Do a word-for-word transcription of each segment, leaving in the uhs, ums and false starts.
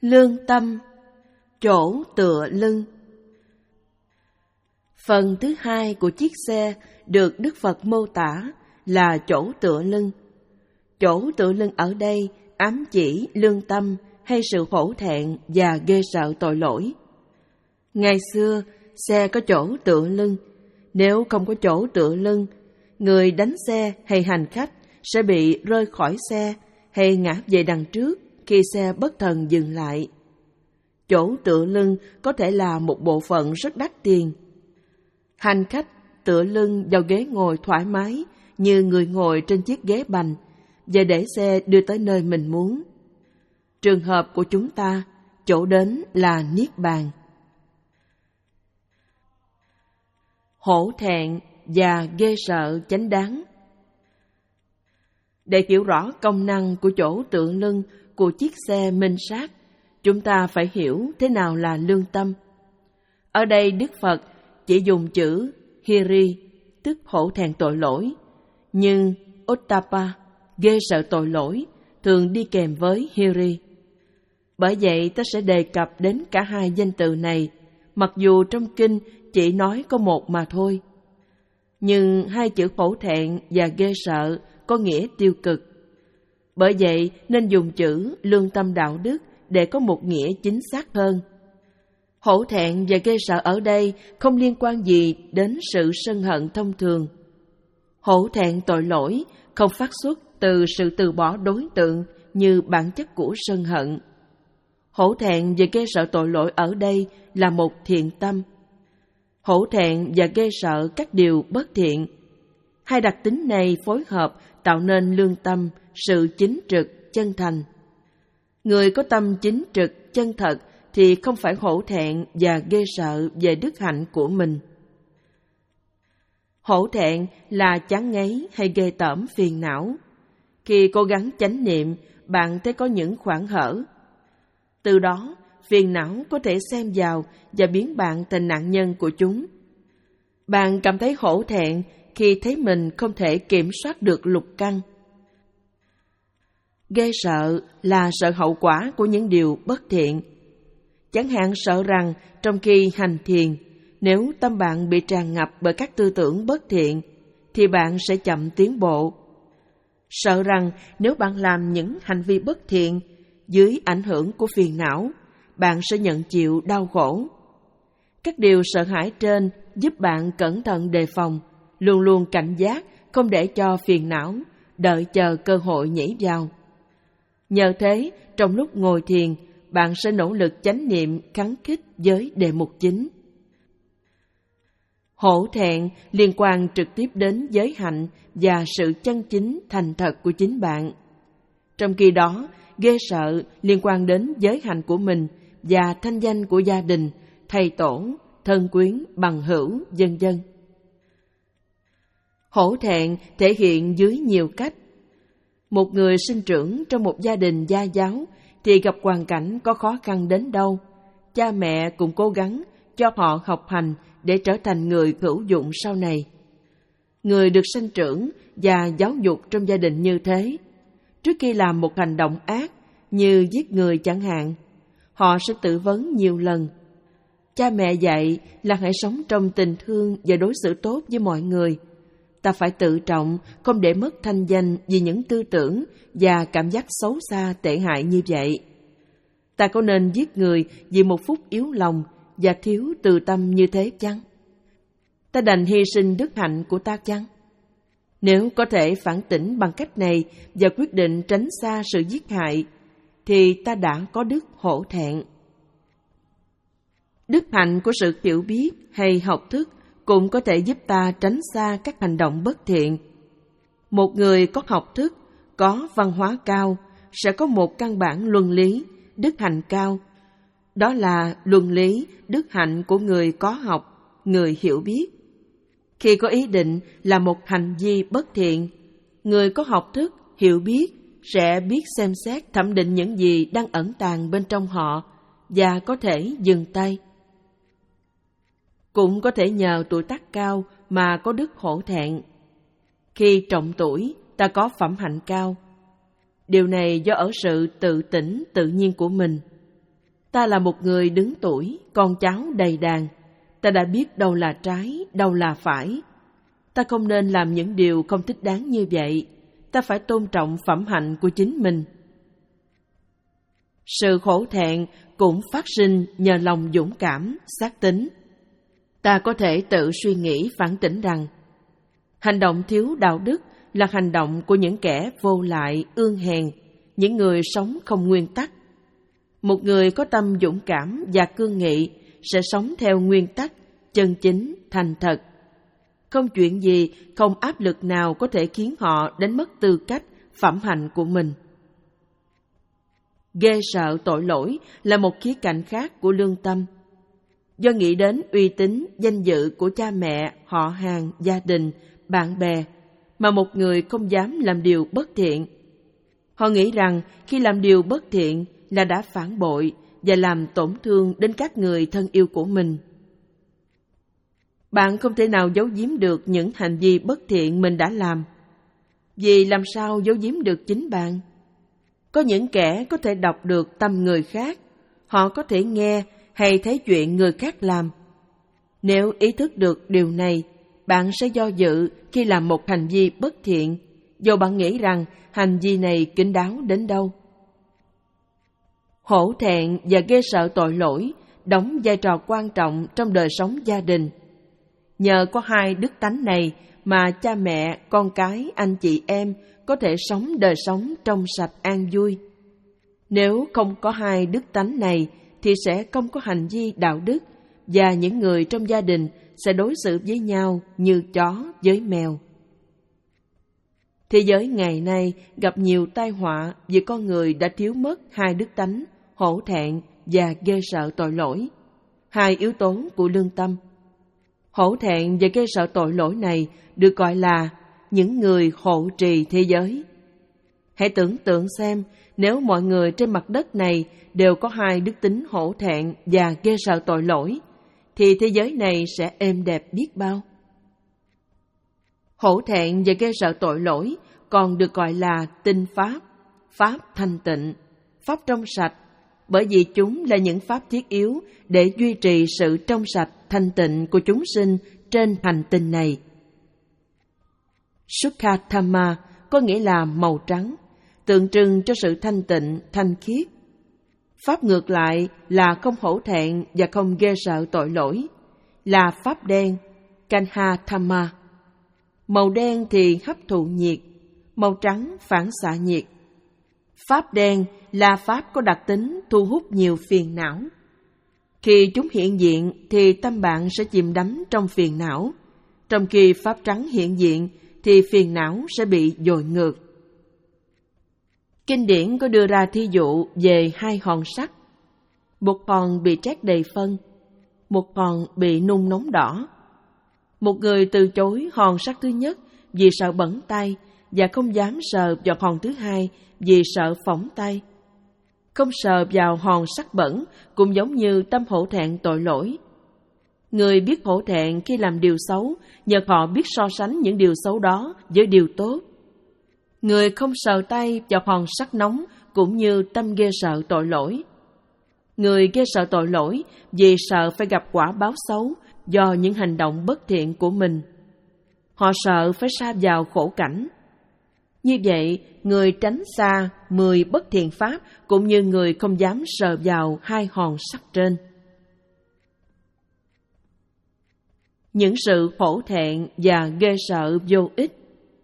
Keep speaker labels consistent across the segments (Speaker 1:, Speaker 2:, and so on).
Speaker 1: Lương tâm, chỗ tựa lưng. Phần thứ hai của chiếc xe được Đức Phật mô tả là chỗ tựa lưng. Chỗ tựa lưng ở đây ám chỉ lương tâm hay sự hổ thẹn và ghê sợ tội lỗi. Ngày xưa, xe có chỗ tựa lưng. Nếu không có chỗ tựa lưng, người đánh xe hay hành khách sẽ bị rơi khỏi xe hay ngã về đằng trước khi xe bất thần dừng lại. Chỗ tựa lưng có thể là một bộ phận rất đắt tiền. Hành khách tựa lưng vào ghế ngồi thoải mái như người ngồi trên chiếc ghế bành và để xe đưa tới nơi mình muốn. Trường hợp của chúng ta, chỗ đến là Niết Bàn. Hổ thẹn và ghê sợ chánh đáng. Để hiểu rõ công năng của chỗ tựa lưng của chiếc xe minh sát, chúng ta phải hiểu thế nào là lương tâm. Ở đây Đức Phật chỉ dùng chữ hiri, tức hổ thẹn tội lỗi, nhưng ottappa, ghê sợ tội lỗi, thường đi kèm với hiri. Bởi vậy ta sẽ đề cập đến cả hai danh từ này, mặc dù trong kinh chỉ nói có một mà thôi. Nhưng hai chữ hổ thẹn và ghê sợ có nghĩa tiêu cực. Bởi vậy nên dùng chữ lương tâm đạo đức để có một nghĩa chính xác hơn. Hổ thẹn và ghê sợ ở đây không liên quan gì đến sự sân hận thông thường. Hổ thẹn tội lỗi không phát xuất từ sự từ bỏ đối tượng như bản chất của sân hận. Hổ thẹn và ghê sợ tội lỗi ở đây là một thiện tâm. Hổ thẹn và ghê sợ các điều bất thiện. Hai đặc tính này phối hợp tạo nên lương tâm, sự chính trực, chân thành. Người có tâm chính trực, chân thật thì không phải hổ thẹn và ghê sợ về đức hạnh của mình. Hổ thẹn là chán ngấy hay ghê tởm phiền não. Khi cố gắng chánh niệm, bạn thấy có những khoảng hở. Từ đó, phiền não có thể xen vào và biến bạn thành nạn nhân của chúng. Bạn cảm thấy hổ thẹn khi thấy mình không thể kiểm soát được lục căn. Ghê sợ là sợ hậu quả của những điều bất thiện. Chẳng hạn sợ rằng trong khi hành thiền, nếu tâm bạn bị tràn ngập bởi các tư tưởng bất thiện, thì bạn sẽ chậm tiến bộ. Sợ rằng nếu bạn làm những hành vi bất thiện, dưới ảnh hưởng của phiền não, bạn sẽ nhận chịu đau khổ. Các điều sợ hãi trên giúp bạn cẩn thận đề phòng, luôn luôn cảnh giác, không để cho phiền não đợi chờ cơ hội nhảy vào. Nhờ thế, trong lúc ngồi thiền, bạn sẽ nỗ lực chánh niệm khắng khích với đề mục chính. Hổ thẹn liên quan trực tiếp đến giới hạnh và sự chân chính thành thật của chính bạn. Trong khi đó, ghê sợ liên quan đến giới hạnh của mình và thanh danh của gia đình, thầy tổ, thân quyến, bằng hữu, vân vân. Hổ thẹn thể hiện dưới nhiều cách. Một người sinh trưởng trong một gia đình gia giáo thì gặp hoàn cảnh có khó khăn đến đâu, cha mẹ cũng cố gắng cho họ học hành để trở thành người hữu dụng sau này. Người được sinh trưởng và giáo dục trong gia đình như thế, trước khi làm một hành động ác như giết người chẳng hạn, họ sẽ tự vấn nhiều lần. Cha mẹ dạy là hãy sống trong tình thương và đối xử tốt với mọi người. Ta phải tự trọng, không để mất thanh danh vì những tư tưởng và cảm giác xấu xa tệ hại như vậy. Ta có nên giết người vì một phút yếu lòng và thiếu từ tâm như thế chăng? Ta đành hy sinh đức hạnh của ta chăng? Nếu có thể phản tỉnh bằng cách này và quyết định tránh xa sự giết hại, thì ta đã có đức hổ thẹn. Đức hạnh của sự hiểu biết hay học thức cũng có thể giúp ta tránh xa các hành động bất thiện. Một người có học thức, có văn hóa cao, sẽ có một căn bản luân lý, đức hạnh cao. Đó là luân lý, đức hạnh của người có học, người hiểu biết. Khi có ý định là một hành vi bất thiện, người có học thức, hiểu biết sẽ biết xem xét thẩm định những gì đang ẩn tàng bên trong họ và có thể dừng tay. Cũng có thể nhờ tuổi tác cao mà có đức hổ thẹn. Khi trọng tuổi, ta có phẩm hạnh cao. Điều này do ở sự tự tỉnh tự nhiên của mình. Ta là một người đứng tuổi, con cháu đầy đàn. Ta đã biết đâu là trái, đâu là phải. Ta không nên làm những điều không thích đáng như vậy. Ta phải tôn trọng phẩm hạnh của chính mình. Sự hổ thẹn cũng phát sinh nhờ lòng dũng cảm, xác tín. Ta có thể tự suy nghĩ phản tỉnh rằng hành động thiếu đạo đức là hành động của những kẻ vô lại, ương hèn, những người sống không nguyên tắc. Một người có tâm dũng cảm và cương nghị sẽ sống theo nguyên tắc, chân chính, thành thật. Không chuyện gì, không áp lực nào có thể khiến họ đánh mất tư cách, phẩm hạnh của mình. Ghê sợ tội lỗi là một khía cạnh khác của lương tâm. Do nghĩ đến uy tín, danh dự của cha mẹ, họ hàng, gia đình, bạn bè, mà một người không dám làm điều bất thiện. Họ nghĩ rằng khi làm điều bất thiện là đã phản bội và làm tổn thương đến các người thân yêu của mình. Bạn không thể nào giấu giếm được những hành vi bất thiện mình đã làm. Vì làm sao giấu giếm được chính bạn? Có những kẻ có thể đọc được tâm người khác, họ có thể nghe hay thấy chuyện người khác làm. Nếu ý thức được điều này, bạn sẽ do dự khi làm một hành vi bất thiện, dù bạn nghĩ rằng hành vi này kín đáo đến đâu. Hổ thẹn và ghê sợ tội lỗi đóng vai trò quan trọng trong đời sống gia đình. Nhờ có hai đức tánh này mà cha mẹ, con cái, anh chị em có thể sống đời sống trong sạch an vui. Nếu không có hai đức tánh này thì sẽ không có hành vi đạo đức và những người trong gia đình sẽ đối xử với nhau như chó với mèo. Thế giới ngày nay gặp nhiều tai họa vì con người đã thiếu mất hai đức tánh, hổ thẹn và ghê sợ tội lỗi, hai yếu tố của lương tâm. Hổ thẹn và ghê sợ tội lỗi này được gọi là những người hộ trì thế giới. Hãy tưởng tượng xem, nếu mọi người trên mặt đất này đều có hai đức tính hổ thẹn và ghê sợ tội lỗi, thì thế giới này sẽ êm đẹp biết bao. Hổ thẹn và ghê sợ tội lỗi còn được gọi là tinh pháp, pháp thanh tịnh, pháp trong sạch, bởi vì chúng là những pháp thiết yếu để duy trì sự trong sạch, thanh tịnh của chúng sinh trên hành tinh này. Sukhatama có nghĩa là màu trắng, tượng trưng cho sự thanh tịnh, thanh khiết. Pháp ngược lại là không hổ thẹn và không ghê sợ tội lỗi, là pháp đen, Kanhatama. Màu đen thì hấp thụ nhiệt, màu trắng phản xạ nhiệt. Pháp đen là pháp có đặc tính thu hút nhiều phiền não. Khi chúng hiện diện thì tâm bạn sẽ chìm đắm trong phiền não, trong khi pháp trắng hiện diện thì phiền não sẽ bị dội ngược. Kinh điển có đưa ra thí dụ về hai hòn sắt. Một hòn bị trét đầy phân, một hòn bị nung nóng đỏ. Một người từ chối hòn sắt thứ nhất vì sợ bẩn tay và không dám sờ vào hòn thứ hai vì sợ phỏng tay. Không sờ vào hòn sắt bẩn cũng giống như tâm hổ thẹn tội lỗi. Người biết hổ thẹn khi làm điều xấu, nhờ họ biết so sánh những điều xấu đó với điều tốt. Người không sờ tay vào hòn sắt nóng cũng như tâm ghê sợ tội lỗi. Người ghê sợ tội lỗi vì sợ phải gặp quả báo xấu do những hành động bất thiện của mình. Họ sợ phải sa vào khổ cảnh. Như vậy, người tránh xa mười bất thiện pháp cũng như người không dám sờ vào hai hòn sắt trên. Những sự hổ thẹn và ghê sợ vô ích.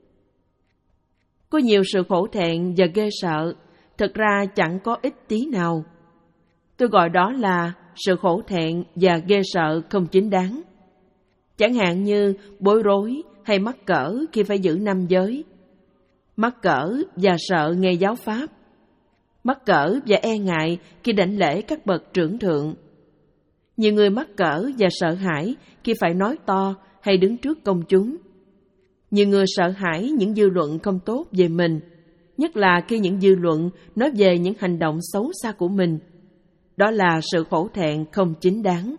Speaker 1: Có nhiều sự hổ thẹn và ghê sợ, thực ra chẳng có ích tí nào. Tôi gọi đó là sự hổ thẹn và ghê sợ không chính đáng. Chẳng hạn như bối rối hay mắc cỡ khi phải giữ năm giới, mắc cỡ và sợ nghe giáo pháp, mắc cỡ và e ngại khi đảnh lễ các bậc trưởng thượng. Nhiều người mắc cỡ và sợ hãi khi phải nói to hay đứng trước công chúng. Nhiều người sợ hãi những dư luận không tốt về mình, nhất là khi những dư luận nói về những hành động xấu xa của mình. Đó là sự hổ thẹn không chính đáng.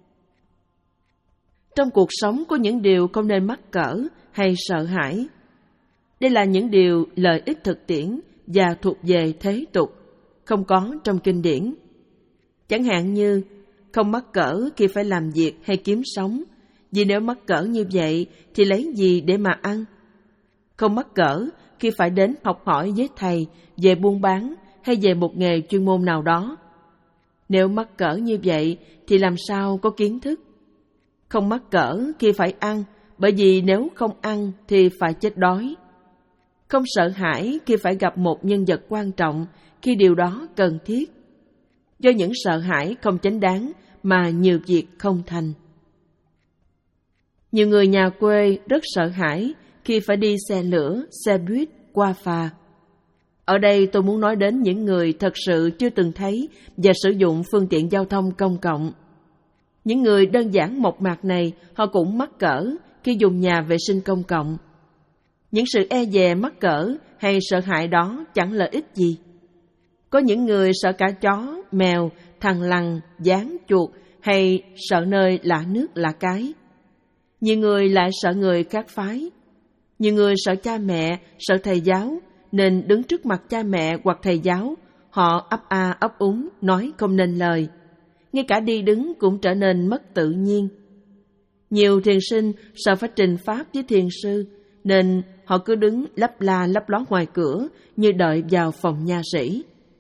Speaker 1: Trong cuộc sống có những điều không nên mắc cỡ hay sợ hãi. Đây là những điều lợi ích thực tiễn và thuộc về thế tục, không có trong kinh điển. Chẳng hạn như không mắc cỡ khi phải làm việc hay kiếm sống, vì nếu mắc cỡ như vậy thì lấy gì để mà ăn? Không mắc cỡ khi phải đến học hỏi với thầy về buôn bán hay về một nghề chuyên môn nào đó. Nếu mắc cỡ như vậy thì làm sao có kiến thức? Không mắc cỡ khi phải ăn, bởi vì nếu không ăn thì phải chết đói. Không sợ hãi khi phải gặp một nhân vật quan trọng khi điều đó cần thiết. Do những sợ hãi không chính đáng mà nhiều việc không thành. Nhiều người nhà quê rất sợ hãi khi phải đi xe lửa, xe buýt, qua phà. Ở đây tôi muốn nói đến những người thật sự chưa từng thấy và sử dụng phương tiện giao thông công cộng. Những người đơn giản mộc mạc này, họ cũng mắc cỡ khi dùng nhà vệ sinh công cộng. Những sự e dè mắc cỡ hay sợ hãi đó chẳng lợi ích gì. Có những người sợ cả chó, mèo, thằn lằn, gián, chuột hay sợ nơi lạ nước lạ cái. Nhiều người lại sợ người khác phái. Nhiều người sợ cha mẹ, sợ thầy giáo, nên đứng trước mặt cha mẹ hoặc thầy giáo, họ ấp a ấp úng, nói không nên lời. Ngay cả đi đứng cũng trở nên mất tự nhiên. Nhiều thiền sinh sợ phải trình pháp với thiền sư, nên họ cứ đứng lấp la lấp ló ngoài cửa như đợi vào phòng nha sĩ.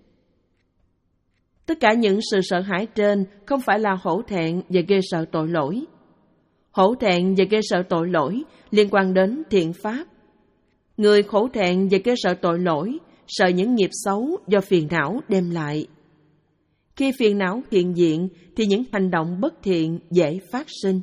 Speaker 1: Tất cả những sự sợ hãi trên không phải là hổ thẹn và ghê sợ tội lỗi. Hổ thẹn và ghê sợ tội lỗi liên quan đến thiện pháp. Người hổ thẹn và ghê sợ tội lỗi sợ những nghiệp xấu do phiền não đem lại. Khi phiền não hiện diện thì những hành động bất thiện dễ phát sinh.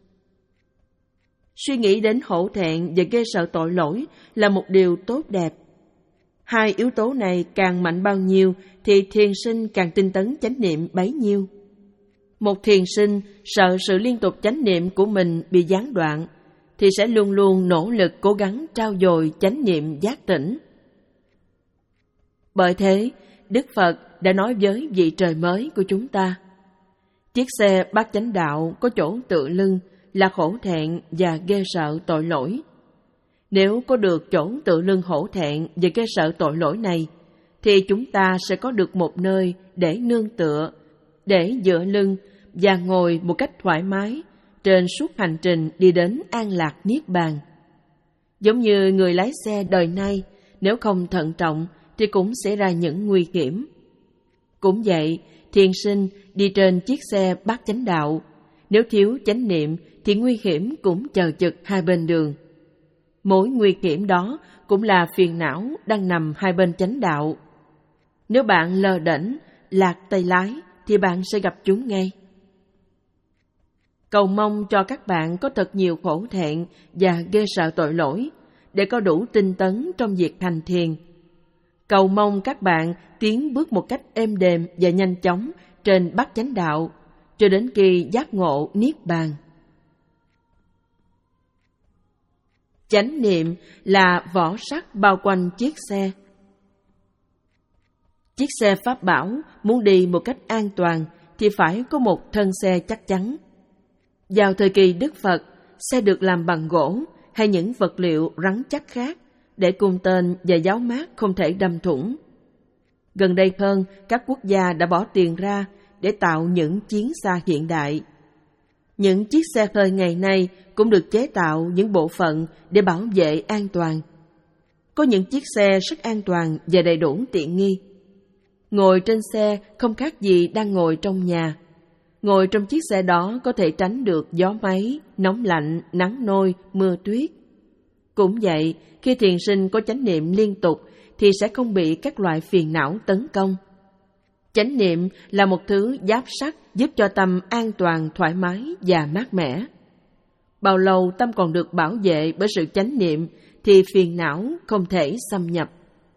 Speaker 1: Suy nghĩ đến hổ thẹn và ghê sợ tội lỗi là một điều tốt đẹp. Hai yếu tố này càng mạnh bao nhiêu thì thiền sinh càng tinh tấn chánh niệm bấy nhiêu. Một thiền sinh sợ sự liên tục chánh niệm của mình bị gián đoạn thì sẽ luôn luôn nỗ lực cố gắng trau dồi chánh niệm giác tỉnh. Bởi thế, Đức Phật đã nói với vị trời mới của chúng ta: chiếc xe bát chánh đạo có chỗ tựa lưng là hổ thẹn và ghê sợ tội lỗi. Nếu có được chỗ tựa lưng hổ thẹn và ghê sợ tội lỗi này, thì chúng ta sẽ có được một nơi để nương tựa, để dựa lưng và ngồi một cách thoải mái trên suốt hành trình đi đến an lạc niết bàn. Giống như người lái xe đời nay, nếu không thận trọng thì cũng sẽ ra những nguy hiểm. Cũng vậy, thiền sinh đi trên chiếc xe bát chánh đạo, nếu thiếu chánh niệm thì nguy hiểm cũng chờ chực hai bên đường. Mỗi nguy hiểm đó cũng là phiền não đang nằm hai bên chánh đạo. Nếu bạn lờ đễnh, lạc tay lái thì bạn sẽ gặp chúng ngay. Cầu mong cho các bạn có thật nhiều khổ thẹn và ghê sợ tội lỗi để có đủ tinh tấn trong việc hành thiền. Cầu mong các bạn tiến bước một cách êm đềm và nhanh chóng trên bát chánh đạo cho đến khi giác ngộ niết bàn. Chánh niệm là vỏ sắt bao quanh chiếc xe. Chiếc xe pháp bảo muốn đi một cách an toàn thì phải có một thân xe chắc chắn. Vào thời kỳ Đức Phật, xe được làm bằng gỗ hay những vật liệu rắn chắc khác để cung tên và giáo mát không thể đâm thủng. Gần đây hơn, các quốc gia đã bỏ tiền ra để tạo những chiến xa hiện đại. Những chiếc xe hơi ngày nay cũng được chế tạo những bộ phận để bảo vệ an toàn. Có những chiếc xe rất an toàn và đầy đủ tiện nghi. Ngồi trên xe không khác gì đang ngồi trong nhà. Ngồi trong chiếc xe đó có thể tránh được gió máy, nóng lạnh, nắng nôi, mưa tuyết. Cũng vậy, khi thiền sinh có chánh niệm liên tục thì sẽ không bị các loại phiền não tấn công. Chánh niệm là một thứ giáp sắt giúp cho tâm an toàn, thoải mái và mát mẻ. Bao lâu tâm còn được bảo vệ bởi sự chánh niệm thì phiền não không thể xâm nhập.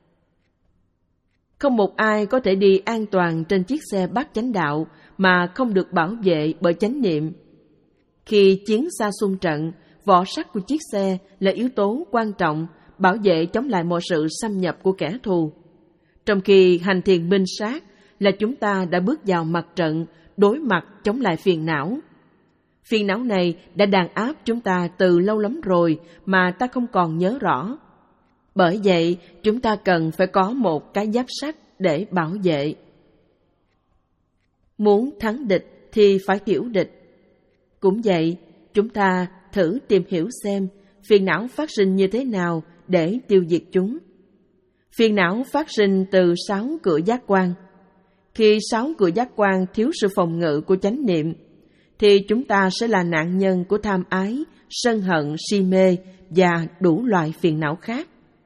Speaker 1: Không một ai có thể đi an toàn trên chiếc xe bát chánh đạo mà không được bảo vệ bởi chánh niệm. Khi chiến xa xung trận, vỏ sắt của chiếc xe là yếu tố quan trọng bảo vệ chống lại mọi sự xâm nhập của kẻ thù. Trong khi hành thiền minh sát là chúng ta đã bước vào mặt trận đối mặt chống lại phiền não. Phiền não này đã đàn áp chúng ta từ lâu lắm rồi mà ta không còn nhớ rõ. Bởi vậy, chúng ta cần phải có một cái giáp sắt để bảo vệ. Muốn thắng địch thì phải hiểu địch. Cũng vậy, chúng ta thử tìm hiểu xem phiền não phát sinh như thế nào để tiêu diệt chúng. Phiền não phát sinh từ sáu cửa giác quan. Khi sáu cửa giác quan thiếu sự phòng ngự của chánh niệm, thì chúng ta sẽ là nạn nhân của tham ái, sân hận, si mê và đủ loại phiền não khác.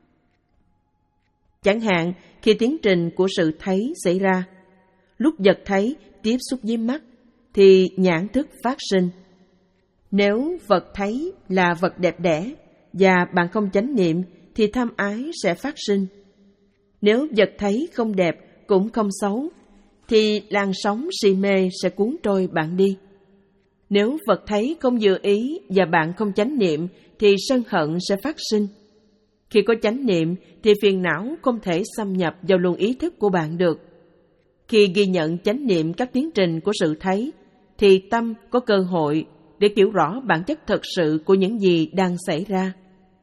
Speaker 1: Chẳng hạn, khi tiến trình của sự thấy xảy ra, lúc vật thấy tiếp xúc với mắt, thì nhãn thức phát sinh. Nếu vật thấy là vật đẹp đẽ và bạn không chánh niệm, thì tham ái sẽ phát sinh. Nếu vật thấy không đẹp cũng không xấu, thì làn sóng si mê sẽ cuốn trôi bạn đi. Nếu vật thấy không vừa ý và bạn không chánh niệm, thì sân hận sẽ phát sinh. Khi có chánh niệm, thì phiền não không thể xâm nhập vào luồng ý thức của bạn được. Khi ghi nhận chánh niệm các tiến trình của sự thấy, thì tâm có cơ hội để hiểu rõ bản chất thật sự của những gì đang xảy ra.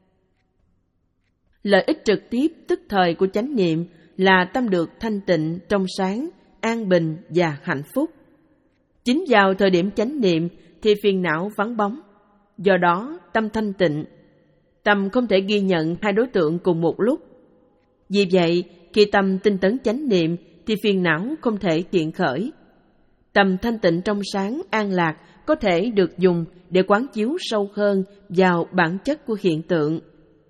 Speaker 1: Lợi ích trực tiếp tức thời của chánh niệm là tâm được thanh tịnh, trong sáng, an bình và hạnh phúc. Chính vào thời điểm chánh niệm thì phiền não vắng bóng. Do đó, tâm thanh tịnh. Tâm không thể ghi nhận hai đối tượng cùng một lúc. Vì vậy, khi tâm tinh tấn chánh niệm thì phiền não không thể hiện khởi. Tâm thanh tịnh trong sáng, an lạc có thể được dùng để quán chiếu sâu hơn vào bản chất của hiện tượng.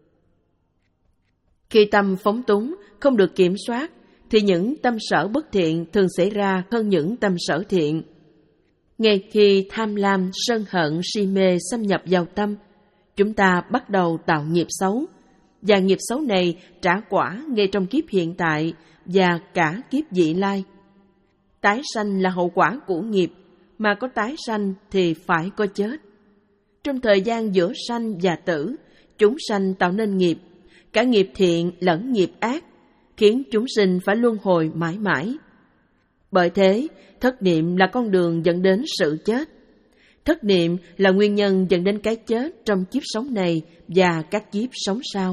Speaker 1: Khi tâm phóng túng, không được kiểm soát, thì những tâm sở bất thiện thường xảy ra hơn những tâm sở thiện. Ngay khi tham lam, sân hận, si mê xâm nhập vào tâm, chúng ta bắt đầu tạo nghiệp xấu, và nghiệp xấu này trả quả ngay trong kiếp hiện tại và cả kiếp vị lai. Tái sanh là hậu quả của nghiệp, mà có tái sanh thì phải có chết. Trong thời gian giữa sanh và tử, chúng sanh tạo nên nghiệp, cả nghiệp thiện lẫn nghiệp ác, khiến chúng sinh phải luân hồi mãi mãi. Bởi thế, thất niệm là con đường dẫn đến sự chết. Thất niệm là nguyên nhân dẫn đến cái chết trong kiếp sống này và các kiếp sống sau.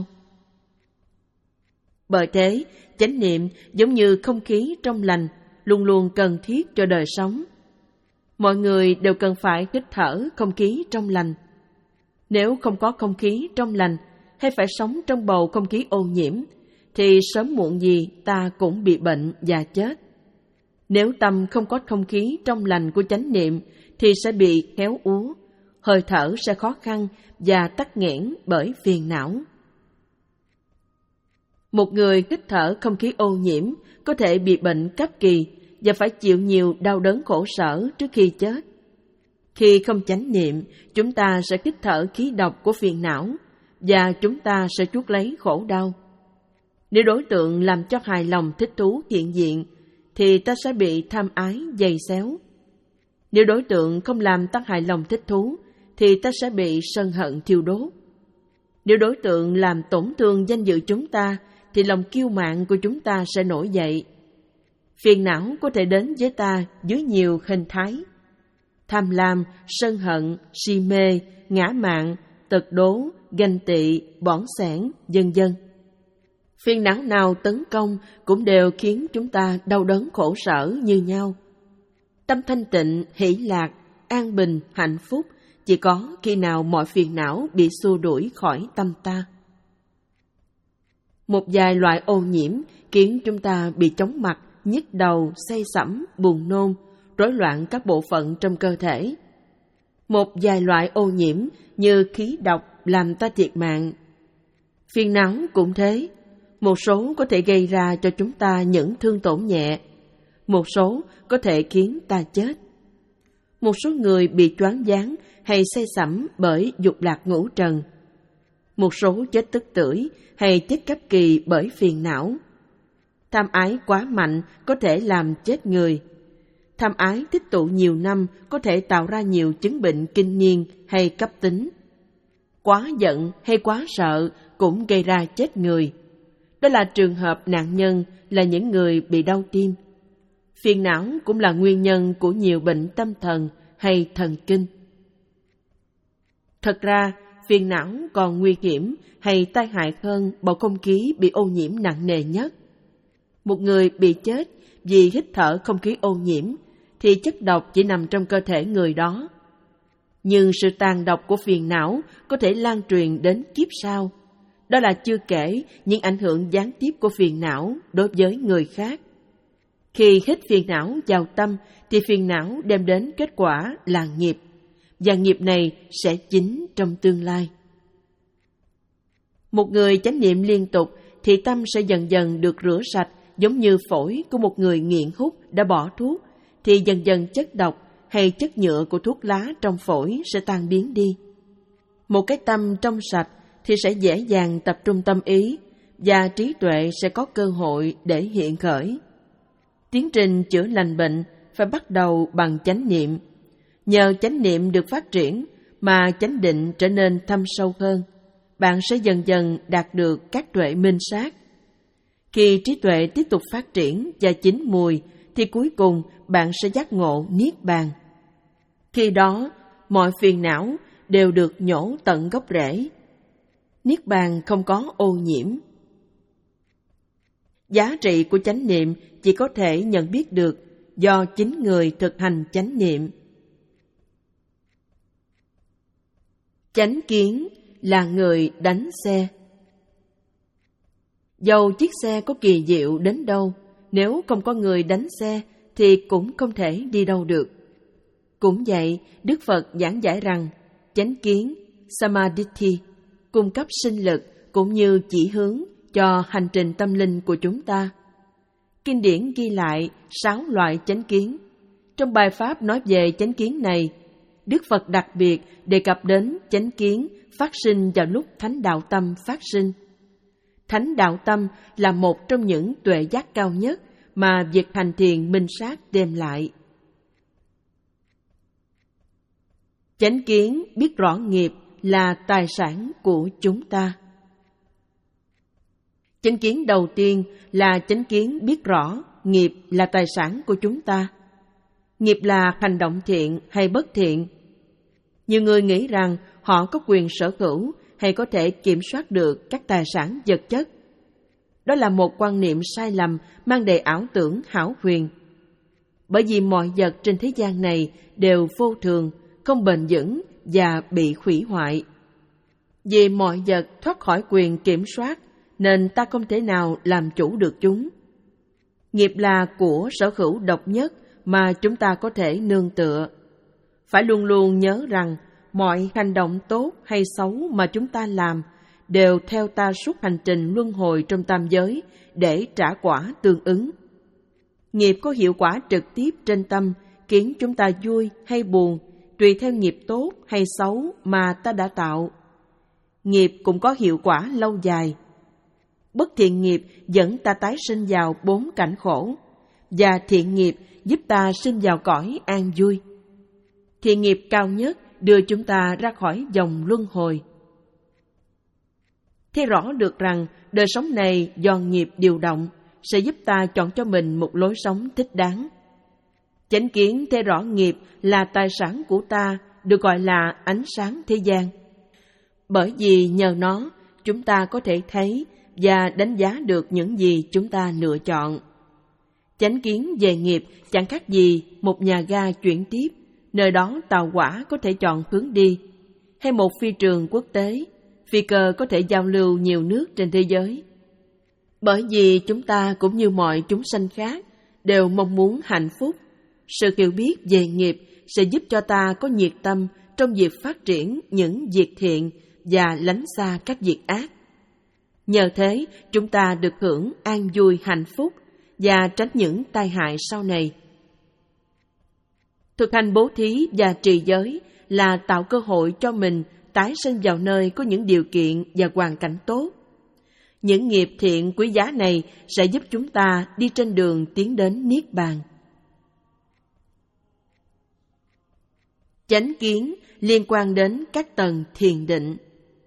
Speaker 1: Bởi thế, chánh niệm giống như không khí trong lành, luôn luôn cần thiết cho đời sống. Mọi người đều cần phải hít thở không khí trong lành. Nếu không có không khí trong lành, hay phải sống trong bầu không khí ô nhiễm, thì sớm muộn gì ta cũng bị bệnh và chết. Nếu tâm không có không khí trong lành của chánh niệm, thì sẽ bị héo úa, hơi thở sẽ khó khăn và tắc nghẽn bởi phiền não. Một người hít thở không khí ô nhiễm có thể bị bệnh cấp kỳ và phải chịu nhiều đau đớn khổ sở trước khi chết. Khi không chánh niệm, chúng ta sẽ hít thở khí độc của phiền não và chúng ta sẽ chuốc lấy khổ đau. Nếu đối tượng làm cho hài lòng thích thú hiện diện, thì ta sẽ bị tham ái giày xéo. Nếu đối tượng không làm ta hài lòng thích thú, thì ta sẽ bị sân hận thiêu đốt. Nếu đối tượng làm tổn thương danh dự chúng ta, thì lòng kiêu mạn của chúng ta sẽ nổi dậy. Phiền não có thể đến với ta dưới nhiều hình thái: tham lam, sân hận, si mê, ngã mạn, tật đố, ganh tị, bỏng sẻn, vân vân. Phiền não nào tấn công cũng đều khiến chúng ta đau đớn khổ sở như nhau. Tâm thanh tịnh, hỷ lạc, an bình, hạnh phúc chỉ có khi nào mọi phiền não bị xua đuổi khỏi tâm ta. Một vài loại ô nhiễm khiến chúng ta bị chóng mặt, nhức đầu, say sẩm, buồn nôn, rối loạn các bộ phận trong cơ thể. Một vài loại ô nhiễm như khí độc làm ta thiệt mạng. Phiền não cũng thế, một số có thể gây ra cho chúng ta những thương tổn nhẹ, một số có thể khiến ta chết. Một số người bị choáng váng hay say sẩm bởi dục lạc ngũ trần. Một số chết tức tưởi hay chết cấp kỳ bởi phiền não. Tham ái quá mạnh có thể làm chết người. Tham ái tích tụ nhiều năm có thể tạo ra nhiều chứng bệnh kinh niên hay cấp tính. Quá giận hay quá sợ cũng gây ra chết người. Đó là trường hợp nạn nhân là những người bị đau tim. Phiền não cũng là nguyên nhân của nhiều bệnh tâm thần hay thần kinh. Thật ra, phiền não còn nguy hiểm hay tai hại hơn bầu không khí bị ô nhiễm nặng nề nhất. Một người bị chết vì hít thở không khí ô nhiễm thì chất độc chỉ nằm trong cơ thể người đó. Nhưng sự tàn độc của phiền não có thể lan truyền đến kiếp sau. Đó là chưa kể những ảnh hưởng gián tiếp của phiền não đối với người khác. Khi hít phiền não vào tâm thì phiền não đem đến kết quả là nghiệp, và nghiệp này sẽ chính trong tương lai. Một người chánh niệm liên tục thì tâm sẽ dần dần được rửa sạch, giống như phổi của một người nghiện hút đã bỏ thuốc, thì dần dần chất độc hay chất nhựa của thuốc lá trong phổi sẽ tan biến đi. Một cái tâm trong sạch thì sẽ dễ dàng tập trung tâm ý, và trí tuệ sẽ có cơ hội để hiện khởi. Tiến trình chữa lành bệnh phải bắt đầu bằng chánh niệm. Nhờ chánh niệm được phát triển mà chánh định trở nên thâm sâu hơn, bạn sẽ dần dần đạt được các tuệ minh sát. Khi trí tuệ tiếp tục phát triển và chín mùi, thì cuối cùng bạn sẽ giác ngộ niết bàn. Khi đó, mọi phiền não đều được nhổ tận gốc rễ. Niết bàn không có ô nhiễm. Giá trị của chánh niệm chỉ có thể nhận biết được do chính người thực hành chánh niệm. Chánh kiến là người đánh xe. Dầu chiếc xe có kỳ diệu đến đâu, nếu không có người đánh xe thì cũng không thể đi đâu được. Cũng vậy, Đức Phật giảng giải rằng chánh kiến, samadhi, cung cấp sinh lực cũng như chỉ hướng cho hành trình tâm linh của chúng ta. Kinh điển ghi lại sáu loại chánh kiến. Trong bài pháp nói về chánh kiến này, Đức Phật đặc biệt đề cập đến chánh kiến phát sinh vào lúc thánh đạo tâm phát sinh. Thánh đạo tâm là một trong những tuệ giác cao nhất mà việc hành thiền minh sát đem lại. Chánh kiến biết rõ nghiệp là tài sản của chúng ta. Chánh kiến đầu tiên là chánh kiến biết rõ nghiệp là tài sản của chúng ta. Nghiệp là hành động thiện hay bất thiện. Nhiều người nghĩ rằng họ có quyền sở hữu hay có thể kiểm soát được các tài sản vật chất. Đó là một quan niệm sai lầm mang đầy ảo tưởng hão huyền. Bởi vì mọi vật trên thế gian này đều vô thường, không bền vững và bị hủy hoại. Vì mọi vật thoát khỏi quyền kiểm soát nên ta không thể nào làm chủ được chúng. Nghiệp là của sở hữu độc nhất mà chúng ta có thể nương tựa. Phải luôn luôn nhớ rằng mọi hành động tốt hay xấu mà chúng ta làm đều theo ta suốt hành trình luân hồi trong tam giới để trả quả tương ứng. Nghiệp có hiệu quả trực tiếp trên tâm, khiến chúng ta vui hay buồn, tùy theo nghiệp tốt hay xấu mà ta đã tạo. Nghiệp cũng có hiệu quả lâu dài. Bất thiện nghiệp dẫn ta tái sinh vào bốn cảnh khổ, và thiện nghiệp giúp ta sinh vào cõi an vui. Thiện nghiệp cao nhất đưa chúng ta ra khỏi vòng luân hồi. Thấy rõ được rằng đời sống này do nghiệp điều động sẽ giúp ta chọn cho mình một lối sống thích đáng. Chánh kiến thấy rõ nghiệp là tài sản của ta được gọi là ánh sáng thế gian. Bởi vì nhờ nó, chúng ta có thể thấy và đánh giá được những gì chúng ta lựa chọn. Chánh kiến về nghiệp chẳng khác gì một nhà ga chuyển tiếp, nơi đó tàu hỏa có thể chọn hướng đi, hay một phi trường quốc tế, phi cơ có thể giao lưu nhiều nước trên thế giới. Bởi vì chúng ta cũng như mọi chúng sanh khác đều mong muốn hạnh phúc, sự hiểu biết về nghiệp sẽ giúp cho ta có nhiệt tâm trong việc phát triển những việc thiện và lánh xa các việc ác. Nhờ thế, chúng ta được hưởng an vui hạnh phúc và tránh những tai hại sau này. Thực hành bố thí và trì giới là tạo cơ hội cho mình tái sinh vào nơi có những điều kiện và hoàn cảnh tốt. Những nghiệp thiện quý giá này sẽ giúp chúng ta đi trên đường tiến đến Niết Bàn. Chánh kiến liên quan đến các tầng thiền định.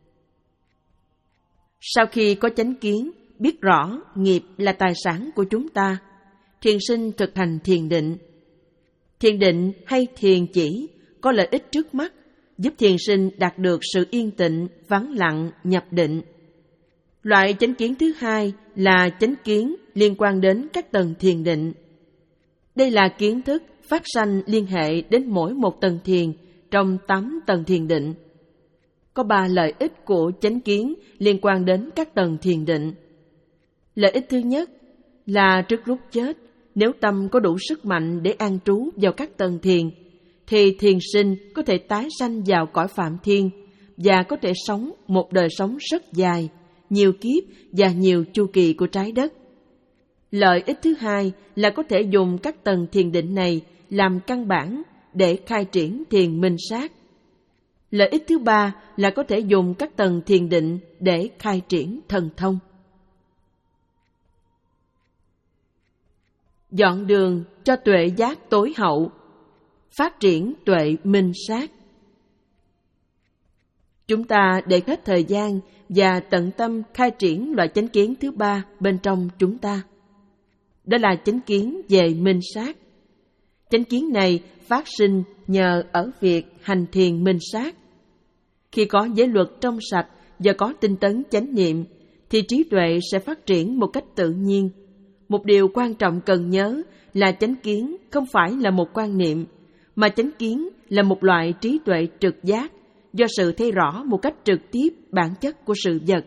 Speaker 1: Sau khi có chánh kiến, biết rõ nghiệp là tài sản của chúng ta, thiền sinh thực hành thiền định. Thiền định hay thiền chỉ có lợi ích trước mắt, giúp thiền sinh đạt được sự yên tĩnh, vắng lặng, nhập định. Loại chánh kiến thứ hai là chánh kiến liên quan đến các tầng thiền định. Đây là kiến thức phát sanh liên hệ đến mỗi một tầng thiền trong tám tầng thiền định. Có ba lợi ích của chánh kiến liên quan đến các tầng thiền định. Lợi ích thứ nhất là trước lúc chết, nếu tâm có đủ sức mạnh để an trú vào các tầng thiền, thì thiền sinh có thể tái sanh vào cõi Phạm Thiên và có thể sống một đời sống rất dài, nhiều kiếp và nhiều chu kỳ của trái đất. Lợi ích thứ hai là có thể dùng các tầng thiền định này làm căn bản để khai triển thiền minh sát. Lợi ích thứ ba là có thể dùng các tầng thiền định để khai triển thần thông. Dọn đường cho tuệ giác tối hậu, phát triển tuệ minh sát. Chúng ta để hết thời gian và tận tâm khai triển loại chánh kiến thứ ba bên trong chúng ta. Đó là chánh kiến về minh sát. Chánh kiến này phát sinh nhờ ở việc hành thiền minh sát. Khi có giới luật trong sạch và có tinh tấn chánh niệm, thì trí tuệ sẽ phát triển một cách tự nhiên. Một điều quan trọng cần nhớ là chánh kiến không phải là một quan niệm, mà chánh kiến là một loại trí tuệ trực giác do sự thấy rõ một cách trực tiếp bản chất của sự vật.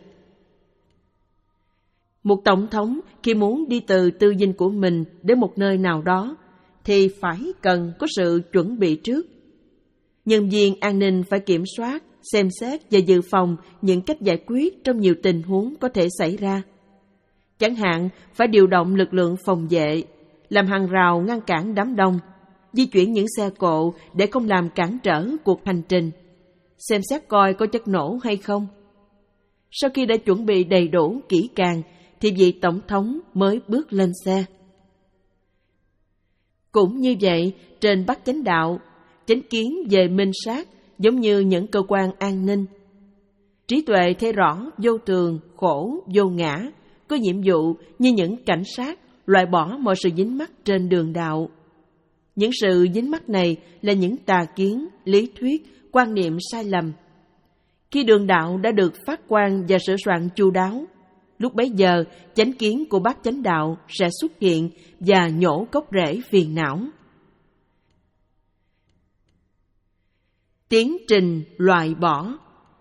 Speaker 1: Một tổng thống khi muốn đi từ tư dinh của mình đến một nơi nào đó thì phải cần có sự chuẩn bị trước. Nhân viên an ninh phải kiểm soát, xem xét và dự phòng những cách giải quyết trong nhiều tình huống có thể xảy ra. Chẳng hạn, phải điều động lực lượng phòng vệ, làm hàng rào ngăn cản đám đông, di chuyển những xe cộ để không làm cản trở cuộc hành trình, xem xét coi có chất nổ hay không. Sau khi đã chuẩn bị đầy đủ kỹ càng, thì vị tổng thống mới bước lên xe. Cũng như vậy, trên bát chánh đạo, chánh kiến về minh sát giống như những cơ quan an ninh. Trí tuệ thấy rõ vô thường, khổ, vô ngã, có nhiệm vụ như những cảnh sát loại bỏ mọi sự dính mắc trên đường đạo. Những sự dính mắc này là những tà kiến, lý thuyết, quan niệm sai lầm. Khi đường đạo đã được phát quang và sửa soạn chu đáo, lúc bấy giờ chánh kiến của bát chánh đạo sẽ xuất hiện và nhổ gốc rễ phiền não. Tiến trình loại bỏ.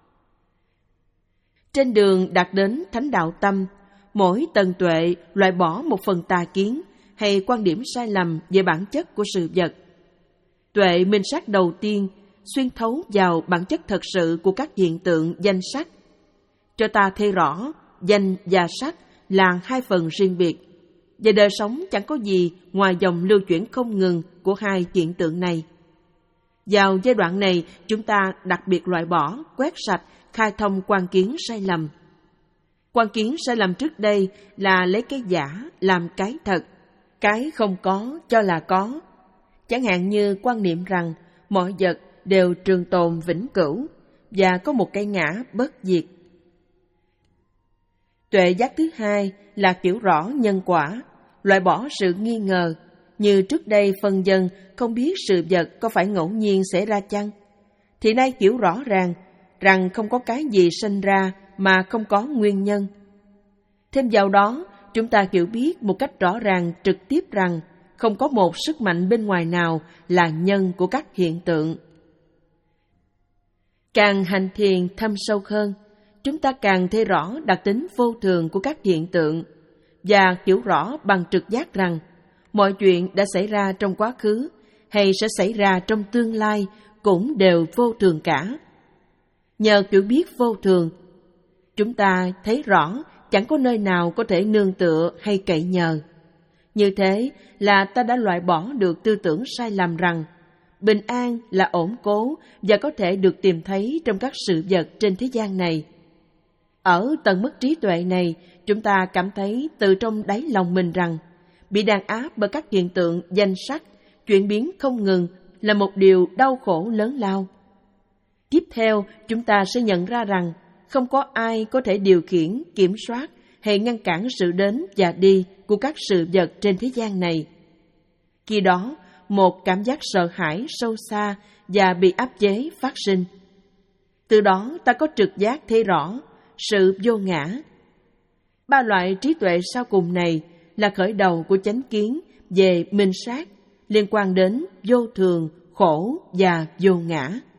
Speaker 1: Trên đường đạt đến thánh đạo tâm, mỗi tầng tuệ loại bỏ một phần tà kiến hay quan điểm sai lầm về bản chất của sự vật. Tuệ minh sát đầu tiên xuyên thấu vào bản chất thật sự của các hiện tượng danh sắc, cho ta thấy rõ danh và sắc là hai phần riêng biệt, và đời sống chẳng có gì ngoài dòng lưu chuyển không ngừng của hai hiện tượng này. Vào giai đoạn này, chúng ta đặc biệt loại bỏ, quét sạch, khai thông quan kiến sai lầm. Quan kiến sai lầm trước đây là lấy cái giả làm cái thật, cái không có cho là có. Chẳng hạn như quan niệm rằng mọi vật đều trường tồn vĩnh cửu và có một cái ngã bất diệt. Tuệ giác thứ hai là hiểu rõ nhân quả, loại bỏ sự nghi ngờ, như trước đây phân dân không biết sự vật có phải ngẫu nhiên xảy ra chăng, thì nay hiểu rõ ràng rằng không có cái gì sinh ra mà không có nguyên nhân. Thêm vào đó, chúng ta hiểu biết một cách rõ ràng trực tiếp rằng không có một sức mạnh bên ngoài nào là nhân của các hiện tượng. Càng hành thiền thâm sâu hơn, chúng ta càng thấy rõ đặc tính vô thường của các hiện tượng và hiểu rõ bằng trực giác rằng mọi chuyện đã xảy ra trong quá khứ hay sẽ xảy ra trong tương lai cũng đều vô thường cả. Nhờ hiểu biết vô thường, chúng ta thấy rõ chẳng có nơi nào có thể nương tựa hay cậy nhờ. Như thế là ta đã loại bỏ được tư tưởng sai lầm rằng bình an là ổn cố và có thể được tìm thấy trong các sự vật trên thế gian này. Ở tầng mức trí tuệ này, chúng ta cảm thấy từ trong đáy lòng mình rằng bị đàn áp bởi các hiện tượng danh sắc, chuyển biến không ngừng là một điều đau khổ lớn lao. Tiếp theo, chúng ta sẽ nhận ra rằng không có ai có thể điều khiển, kiểm soát hay ngăn cản sự đến và đi của các sự vật trên thế gian này. Khi đó, một cảm giác sợ hãi sâu xa và bị áp chế phát sinh. Từ đó ta có trực giác thấy rõ sự vô ngã. Ba loại trí tuệ sau cùng này là khởi đầu của chánh kiến về minh sát, liên quan đến vô thường, khổ và vô ngã.